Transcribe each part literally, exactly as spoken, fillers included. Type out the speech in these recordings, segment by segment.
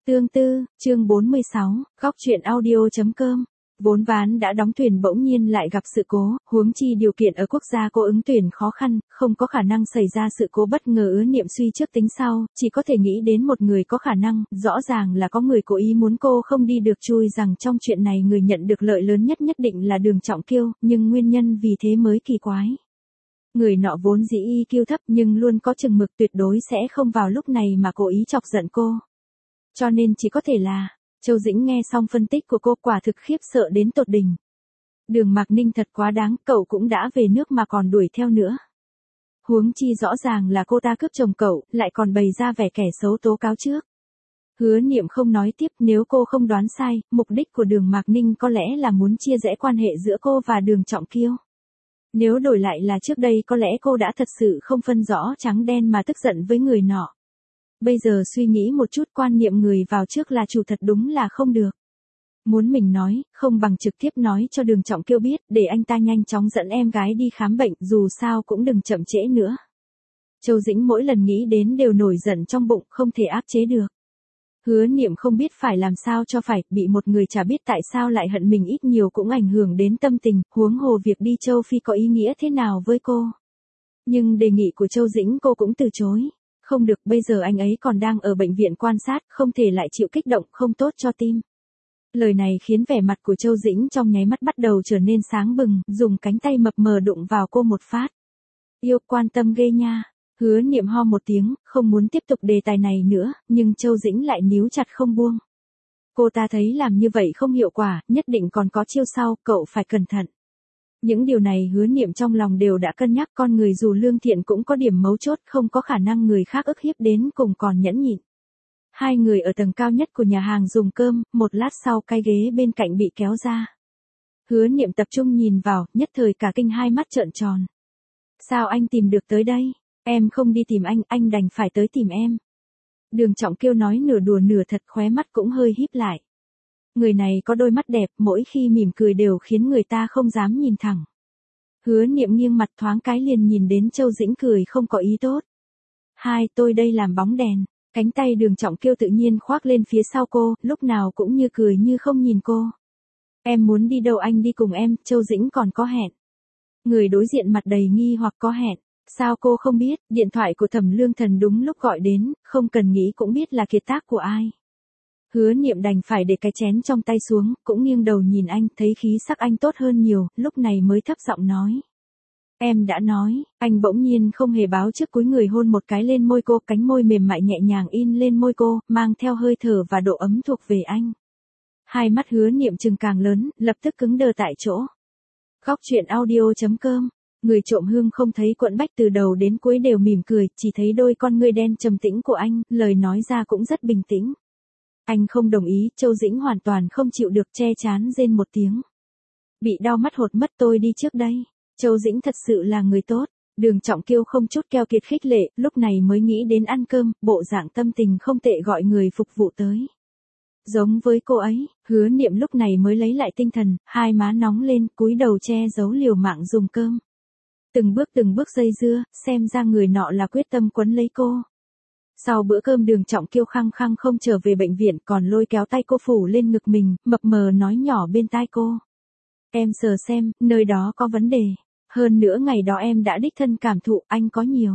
Tương tư, chương bốn mươi sáu, góc truyện audio.com. Vốn ván đã đóng thuyền bỗng nhiên lại gặp sự cố, huống chi điều kiện ở quốc gia cô ứng tuyển khó khăn, không có khả năng xảy ra sự cố bất ngờ. Ứa Niệm suy trước tính sau, chỉ có thể nghĩ đến một người có khả năng, rõ ràng là có người cố ý muốn cô không đi được, chui rằng trong chuyện này người nhận được lợi lớn nhất nhất định là Đường Trọng Kiêu, nhưng nguyên nhân vì thế mới kỳ quái. Người nọ vốn dĩ i kiu thấp nhưng luôn có chừng mực, tuyệt đối sẽ không vào lúc này mà cố ý chọc giận cô. Cho nên chỉ có thể là, Châu Dĩnh nghe xong phân tích của cô quả thực khiếp sợ đến tột đỉnh. Đường Mạc Ninh thật quá đáng, cậu cũng đã về nước mà còn đuổi theo nữa. Huống chi rõ ràng là cô ta cướp chồng cậu, lại còn bày ra vẻ kẻ xấu tố cáo trước. Hứa Niệm không nói tiếp, nếu cô không đoán sai, mục đích của Đường Mạc Ninh có lẽ là muốn chia rẽ quan hệ giữa cô và Đường Trọng Kiêu. Nếu đổi lại là trước đây có lẽ cô đã thật sự không phân rõ trắng đen mà tức giận với người nọ. Bây giờ suy nghĩ một chút, quan niệm người vào trước là chủ thật đúng là không được. Muốn mình nói, không bằng trực tiếp nói cho Đường Trọng Kiêu biết, để anh ta nhanh chóng dẫn em gái đi khám bệnh, dù sao cũng đừng chậm trễ nữa. Châu Dĩnh mỗi lần nghĩ đến đều nổi giận trong bụng, không thể áp chế được. Hứa Niệm không biết phải làm sao cho phải, bị một người chả biết tại sao lại hận mình ít nhiều cũng ảnh hưởng đến tâm tình, huống hồ việc đi châu Phi có ý nghĩa thế nào với cô. Nhưng đề nghị của Châu Dĩnh cô cũng từ chối. Không được, bây giờ anh ấy còn đang ở bệnh viện quan sát, không thể lại chịu kích động, không tốt cho tim. Lời này khiến vẻ mặt của Châu Dĩnh trong nháy mắt bắt đầu trở nên sáng bừng, dùng cánh tay mập mờ đụng vào cô một phát. Yêu, quan tâm ghê nha. Hứa Niệm ho một tiếng, không muốn tiếp tục đề tài này nữa, nhưng Châu Dĩnh lại níu chặt không buông. Cô ta thấy làm như vậy không hiệu quả, nhất định còn có chiêu sau, cậu phải cẩn thận. Những điều này Hứa Niệm trong lòng đều đã cân nhắc, con người dù lương thiện cũng có điểm mấu chốt, không có khả năng người khác ức hiếp đến cùng còn nhẫn nhịn. Hai người ở tầng cao nhất của nhà hàng dùng cơm, một lát sau cái ghế bên cạnh bị kéo ra. Hứa Niệm tập trung nhìn vào, nhất thời cả kinh, hai mắt trợn tròn. Sao anh tìm được tới đây? Em không đi tìm anh, anh đành phải tới tìm em. Đường Trọng Kiêu nói nửa đùa nửa thật, khóe mắt cũng hơi híp lại. Người này có đôi mắt đẹp, mỗi khi mỉm cười đều khiến người ta không dám nhìn thẳng. Hứa Niệm nghiêng mặt thoáng cái liền nhìn đến Châu Dĩnh cười không có ý tốt. Hai, tôi đây làm bóng đèn. Cánh tay Đường Trọng Kiêu tự nhiên khoác lên phía sau cô, lúc nào cũng như cười như không nhìn cô. Em muốn đi đâu anh đi cùng em, Châu Dĩnh còn có hẹn. Người đối diện mặt đầy nghi hoặc, có hẹn. Sao cô không biết, điện thoại của Thẩm Lương Thần đúng lúc gọi đến, không cần nghĩ cũng biết là kiệt tác của ai. Hứa Niệm đành phải để cái chén trong tay xuống, cũng nghiêng đầu nhìn anh, thấy khí sắc anh tốt hơn nhiều, lúc này mới thấp giọng nói. Em đã nói, anh bỗng nhiên không hề báo trước cúi người hôn một cái lên môi cô, cánh môi mềm mại nhẹ nhàng in lên môi cô, mang theo hơi thở và độ ấm thuộc về anh. Hai mắt Hứa Niệm trừng càng lớn, lập tức cứng đờ tại chỗ. Góc truyện audio.com. Người trộm hương không thấy Quận Bách từ đầu đến cuối đều mỉm cười, chỉ thấy đôi con ngươi đen trầm tĩnh của anh, lời nói ra cũng rất bình tĩnh. Anh không đồng ý, Châu Dĩnh hoàn toàn không chịu được, che chán rên một tiếng. Bị đau mắt hột mất, tôi đi trước đây. Châu Dĩnh thật sự là người tốt. Đường Trọng Kiêu không chút keo kiệt khích lệ, lúc này mới nghĩ đến ăn cơm, bộ dạng tâm tình không tệ gọi người phục vụ tới. Giống với cô ấy, Hứa Niệm lúc này mới lấy lại tinh thần, hai má nóng lên, cúi đầu che giấu liều mạng dùng cơm. Từng bước từng bước dây dưa, xem ra người nọ là quyết tâm quấn lấy cô. Sau bữa cơm Đường Trọng Kiêu khăng khăng không trở về bệnh viện, còn lôi kéo tay cô phủ lên ngực mình, mập mờ nói nhỏ bên tai cô. Em sờ xem, nơi đó có vấn đề. Hơn nữa ngày đó em đã đích thân cảm thụ, anh có nhiều.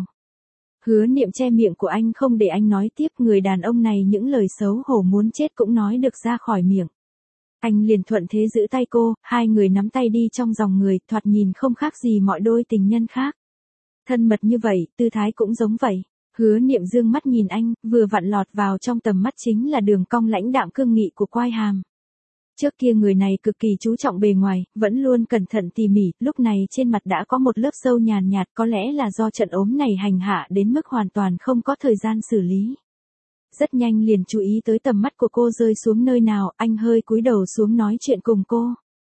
Hứa Niệm che miệng của anh không để anh nói tiếp, người đàn ông này những lời xấu hổ muốn chết cũng nói được ra khỏi miệng. Anh liền thuận thế giữ tay cô, hai người nắm tay đi trong dòng người, thoạt nhìn không khác gì mọi đôi tình nhân khác. Thân mật như vậy, tư thái cũng giống vậy. Hứa Niệm dương mắt nhìn anh, vừa vặn lọt vào trong tầm mắt chính là đường cong lãnh đạm cương nghị của quai hàm. Trước kia người này cực kỳ chú trọng bề ngoài, vẫn luôn cẩn thận tỉ mỉ, lúc này trên mặt đã có một lớp sâu nhàn nhạt, có lẽ là do trận ốm này hành hạ đến mức hoàn toàn không có thời gian xử lý. Rất nhanh liền chú ý tới tầm mắt của cô rơi xuống nơi nào, anh hơi cúi đầu xuống nói chuyện cùng cô.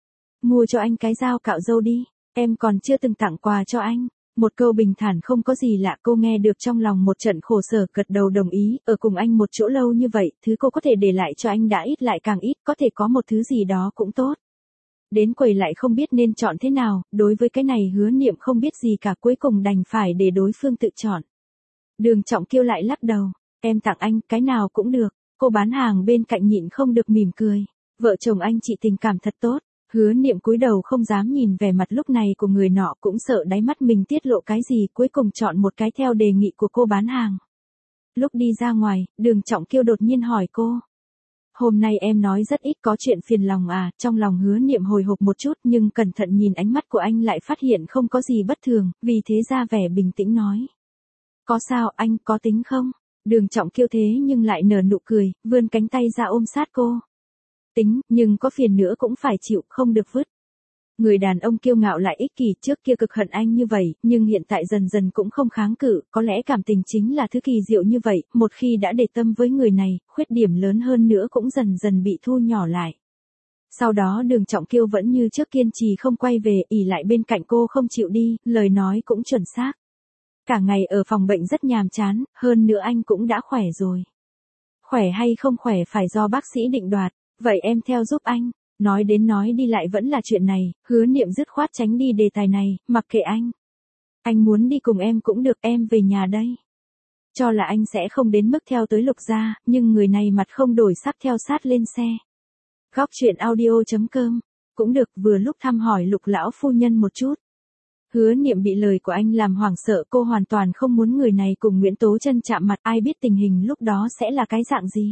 Mua cho anh cái dao cạo râu đi, em còn chưa từng tặng quà cho anh. Một câu bình thản không có gì lạ, cô nghe được trong lòng một trận khổ sở, gật đầu đồng ý, ở cùng anh một chỗ lâu như vậy, thứ cô có thể để lại cho anh đã ít lại càng ít, có thể có một thứ gì đó cũng tốt. Đến quầy lại không biết nên chọn thế nào, đối với cái này Hứa Niệm không biết gì cả, cuối cùng đành phải để đối phương tự chọn. Đường Trọng Kiêu lại lắc đầu, em tặng anh, cái nào cũng được. Cô bán hàng bên cạnh nhịn không được mỉm cười. Vợ chồng anh chị tình cảm thật tốt. Hứa Niệm cúi đầu không dám nhìn vẻ mặt lúc này của người nọ, cũng sợ đáy mắt mình tiết lộ cái gì, cuối cùng chọn một cái theo đề nghị của cô bán hàng. Lúc đi ra ngoài, Đường Trọng Kiêu đột nhiên hỏi cô. Hôm nay em nói rất ít, có chuyện phiền lòng à? Trong lòng Hứa Niệm hồi hộp một chút, nhưng cẩn thận nhìn ánh mắt của anh lại phát hiện không có gì bất thường, vì thế ra vẻ bình tĩnh nói. Có sao, anh có tính không? Đường Trọng Kiêu thế nhưng lại nở nụ cười, vươn cánh tay ra ôm sát cô. Tính, nhưng có phiền nữa cũng phải chịu, không được vứt. Người đàn ông kiêu ngạo lại ích kỷ, trước kia cực hận anh như vậy, nhưng hiện tại dần dần cũng không kháng cự, có lẽ cảm tình chính là thứ kỳ diệu như vậy, một khi đã để tâm với người này, khuyết điểm lớn hơn nữa cũng dần dần bị thu nhỏ lại. Sau đó Đường Trọng Kiêu vẫn như trước kiên trì không quay về, ỉ lại bên cạnh cô không chịu đi, lời nói cũng chuẩn xác. Cả ngày ở phòng bệnh rất nhàm chán, hơn nữa anh cũng đã khỏe rồi. Khỏe hay không khỏe phải do bác sĩ định đoạt, vậy em theo giúp anh. Nói đến nói đi lại vẫn là chuyện này, Hứa Niệm dứt khoát tránh đi đề tài này, mặc kệ anh. Anh muốn đi cùng em cũng được, em về nhà đây. Cho là anh sẽ không đến mức theo tới Lục gia, nhưng người này mặt không đổi sắc theo sát lên xe. Góc truyện audio chấm com, cũng được, vừa lúc thăm hỏi Lục lão phu nhân một chút. Hứa Niệm bị lời của anh làm hoảng sợ, cô hoàn toàn không muốn người này cùng Nguyễn Tố Chân chạm mặt, ai biết tình hình lúc đó sẽ là cái dạng gì.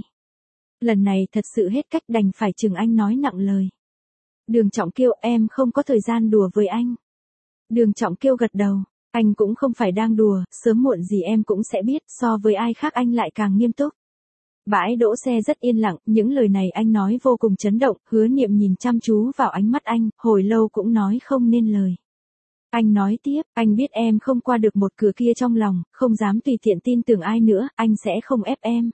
Lần này thật sự hết cách, đành phải chừng anh nói nặng lời. Đường Trọng Kiêu, em không có thời gian đùa với anh. Đường Trọng Kiêu gật đầu, anh cũng không phải đang đùa, sớm muộn gì em cũng sẽ biết, so với ai khác anh lại càng nghiêm túc. Bãi đỗ xe rất yên lặng, những lời này anh nói vô cùng chấn động, Hứa Niệm nhìn chăm chú vào ánh mắt anh, hồi lâu cũng nói không nên lời. Anh nói tiếp, anh biết em không qua được một cửa kia trong lòng, không dám tùy tiện tin tưởng ai nữa, anh sẽ không ép em.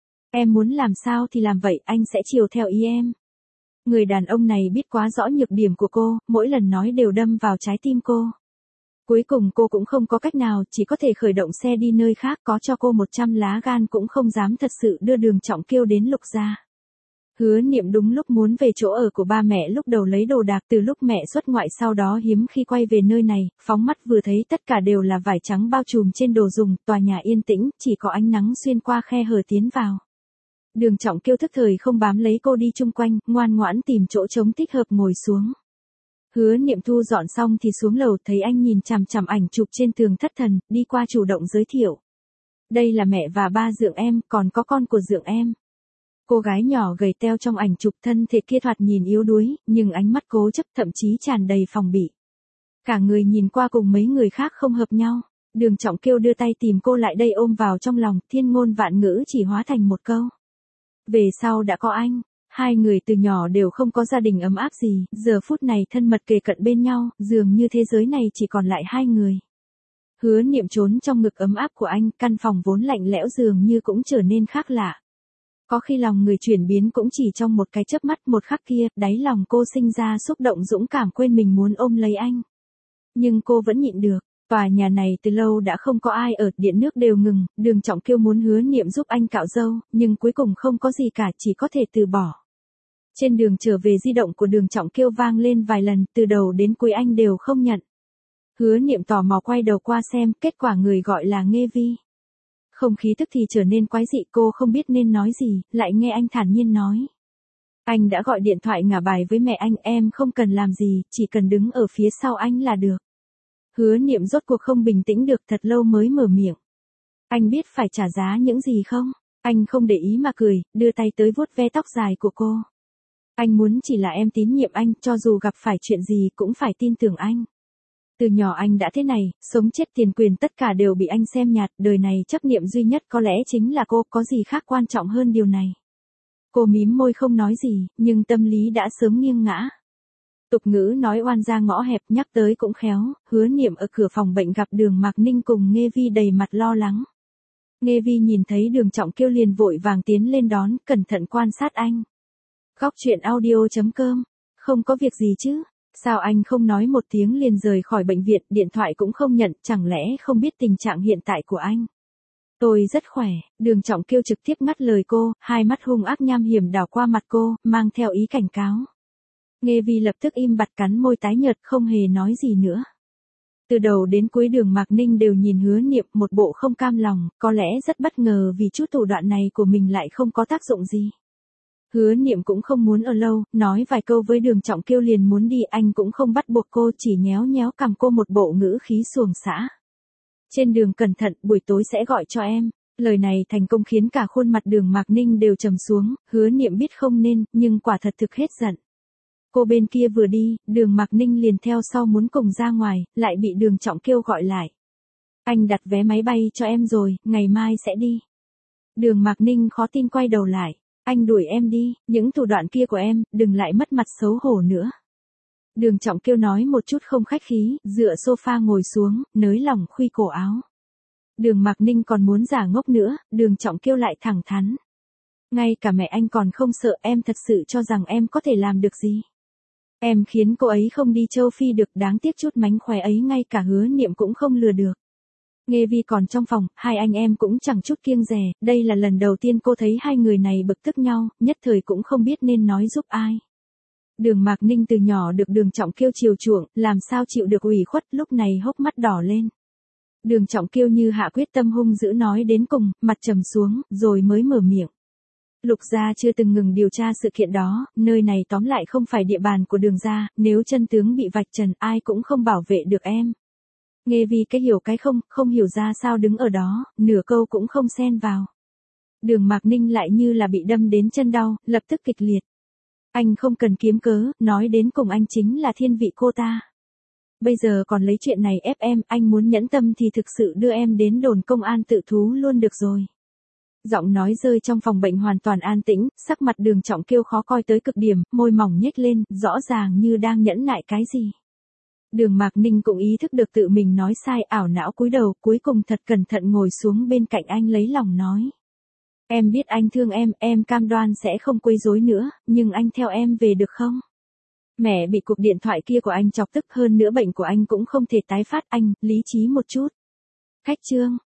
Em muốn làm sao thì làm vậy, anh sẽ chiều theo ý em. Người đàn ông này biết quá rõ nhược điểm của cô, mỗi lần nói đều đâm vào trái tim cô. Cuối cùng cô cũng không có cách nào, chỉ có thể khởi động xe đi nơi khác, có cho cô một trăm lá gan cũng không dám thật sự đưa Đường Trọng Kiêu đến Lục gia. Hứa Niệm đúng lúc muốn về chỗ ở của ba mẹ, lúc đầu lấy đồ đạc từ lúc mẹ xuất ngoại, sau đó hiếm khi quay về nơi này, phóng mắt vừa thấy tất cả đều là vải trắng bao trùm trên đồ dùng, tòa nhà yên tĩnh, chỉ có ánh nắng xuyên qua khe hở tiến vào. Đường Trọng Kiêu thức thời không bám lấy cô đi chung quanh, ngoan ngoãn tìm chỗ trống thích hợp ngồi xuống. Hứa Niệm thu dọn xong thì xuống lầu, thấy anh nhìn chằm chằm ảnh chụp trên tường thất thần, đi qua chủ động giới thiệu. Đây là mẹ và ba dượng em, còn có con của dượng em. Cô gái nhỏ gầy teo trong ảnh chụp, thân thể kia thoạt nhìn yếu đuối, nhưng ánh mắt cố chấp, thậm chí tràn đầy phòng bị. Cả người nhìn qua cùng mấy người khác không hợp nhau. Đường Trọng Kiêu đưa tay tìm cô lại đây, ôm vào trong lòng, thiên ngôn vạn ngữ chỉ hóa thành một câu. Về sau đã có anh. Hai người từ nhỏ đều không có gia đình ấm áp gì, giờ phút này thân mật kề cận bên nhau, dường như thế giới này chỉ còn lại hai người. Hứa Niệm trốn trong ngực ấm áp của anh, căn phòng vốn lạnh lẽo dường như cũng trở nên khác lạ. Có khi lòng người chuyển biến cũng chỉ trong một cái chớp mắt, một khắc kia, đáy lòng cô sinh ra xúc động dũng cảm, quên mình muốn ôm lấy anh. Nhưng cô vẫn nhịn được. Tòa nhà này từ lâu đã không có ai ở, điện nước đều ngừng, Đường Trọng Kiêu muốn Hứa Niệm giúp anh cạo râu, nhưng cuối cùng không có gì cả, chỉ có thể từ bỏ. Trên đường trở về, di động của Đường Trọng Kiêu vang lên vài lần, từ đầu đến cuối anh đều không nhận. Hứa Niệm tò mò quay đầu qua xem, kết quả người gọi là Nghê Vi. Không khí tức thì trở nên quái dị, cô không biết nên nói gì, lại nghe anh thản nhiên nói. Anh đã gọi điện thoại ngả bài với mẹ anh, em không cần làm gì, chỉ cần đứng ở phía sau anh là được. Hứa Niệm rốt cuộc không bình tĩnh được, thật lâu mới mở miệng. Anh biết phải trả giá những gì không? Anh không để ý mà cười, đưa tay tới vuốt ve tóc dài của cô. Anh muốn chỉ là em tín nhiệm anh, cho dù gặp phải chuyện gì cũng phải tin tưởng anh. Từ nhỏ anh đã thế này, sống chết tiền quyền tất cả đều bị anh xem nhạt, đời này chấp niệm duy nhất có lẽ chính là cô, có gì khác quan trọng hơn điều này. Cô mím môi không nói gì, nhưng tâm lý đã sớm nghiêng ngã. Tục ngữ nói oan ra ngõ hẹp, nhắc tới cũng khéo, Hứa Niệm ở cửa phòng bệnh gặp Đường Mạc Ninh cùng Nghê Vi đầy mặt lo lắng. Nghê Vi nhìn thấy Đường Trọng Kiêu liền vội vàng tiến lên đón, cẩn thận quan sát anh. Góc truyện audio chấm com, không có việc gì chứ? Sao anh không nói một tiếng liền rời khỏi bệnh viện, điện thoại cũng không nhận, chẳng lẽ không biết tình trạng hiện tại của anh? Tôi rất khỏe, Đường Trọng Kiêu trực tiếp ngắt lời cô, hai mắt hung ác nham hiểm đảo qua mặt cô, mang theo ý cảnh cáo. Nghê Vi lập tức im bặt, cắn môi tái nhợt, không hề nói gì nữa. Từ đầu đến cuối Đường Mạc Ninh đều nhìn Hứa Niệm một bộ không cam lòng, có lẽ rất bất ngờ vì chút thủ đoạn này của mình lại không có tác dụng gì. Hứa Niệm cũng không muốn ở lâu, nói vài câu với Đường Trọng Kiêu liền muốn đi, anh cũng không bắt buộc cô, chỉ nhéo nhéo cằm cô một bộ ngữ khí xuồng xã. Trên đường cẩn thận, buổi tối sẽ gọi cho em. Lời này thành công khiến cả khuôn mặt Đường Mạc Ninh đều trầm xuống, Hứa Niệm biết không nên, nhưng quả thật thực hết giận. Cô bên kia vừa đi, Đường Mạc Ninh liền theo sau muốn cùng ra ngoài, lại bị Đường Trọng Kiêu gọi lại. Anh đặt vé máy bay cho em rồi, ngày mai sẽ đi. Đường Mạc Ninh khó tin quay đầu lại. Anh đuổi em đi, những thủ đoạn kia của em, đừng lại mất mặt xấu hổ nữa. Đường Trọng Kiêu nói một chút không khách khí, dựa sofa ngồi xuống, nới lỏng khuy cổ áo. Đường Mạc Ninh còn muốn giả ngốc nữa, Đường Trọng Kiêu lại thẳng thắn. Ngay cả mẹ anh còn không sợ, em thật sự cho rằng em có thể làm được gì. Em khiến cô ấy không đi châu Phi được, đáng tiếc chút mánh khóe ấy ngay cả Hứa Niệm cũng không lừa được. Nghe Vi còn trong phòng, hai anh em cũng chẳng chút kiêng dè, đây là lần đầu tiên cô thấy hai người này bực tức nhau, nhất thời cũng không biết nên nói giúp ai. Đường Mạc Ninh từ nhỏ được Đường Trọng Kiêu chiều chuộng, làm sao chịu được ủy khuất, lúc này hốc mắt đỏ lên. Đường Trọng Kiêu như hạ quyết tâm hung dữ nói đến cùng, mặt trầm xuống, rồi mới mở miệng. Lục gia chưa từng ngừng điều tra sự kiện đó, nơi này tóm lại không phải địa bàn của Đường gia, nếu chân tướng bị vạch trần ai cũng không bảo vệ được em. Nghe Vi cái hiểu cái không, không hiểu ra sao đứng ở đó, nửa câu cũng không xen vào. Đường Mạc Ninh lại như là bị đâm đến chân đau, lập tức kịch liệt. Anh không cần kiếm cớ, nói đến cùng anh chính là thiên vị cô ta. Bây giờ còn lấy chuyện này ép em, anh muốn nhẫn tâm thì thực sự đưa em đến đồn công an tự thú luôn được rồi. Giọng nói rơi trong phòng bệnh hoàn toàn an tĩnh, sắc mặt Đường Trọng Kiêu khó coi tới cực điểm, môi mỏng nhếch lên, rõ ràng như đang nhẫn nại cái gì. Đường Mạc Ninh cũng ý thức được tự mình nói sai, ảo não cúi đầu, cuối cùng thật cẩn thận ngồi xuống bên cạnh anh lấy lòng nói. Em biết anh thương em, em cam đoan sẽ không quấy rối nữa, nhưng anh theo em về được không? Mẹ bị cuộc điện thoại kia của anh chọc tức, hơn nữa bệnh của anh cũng không thể tái phát, anh, lý trí một chút. Khách trương,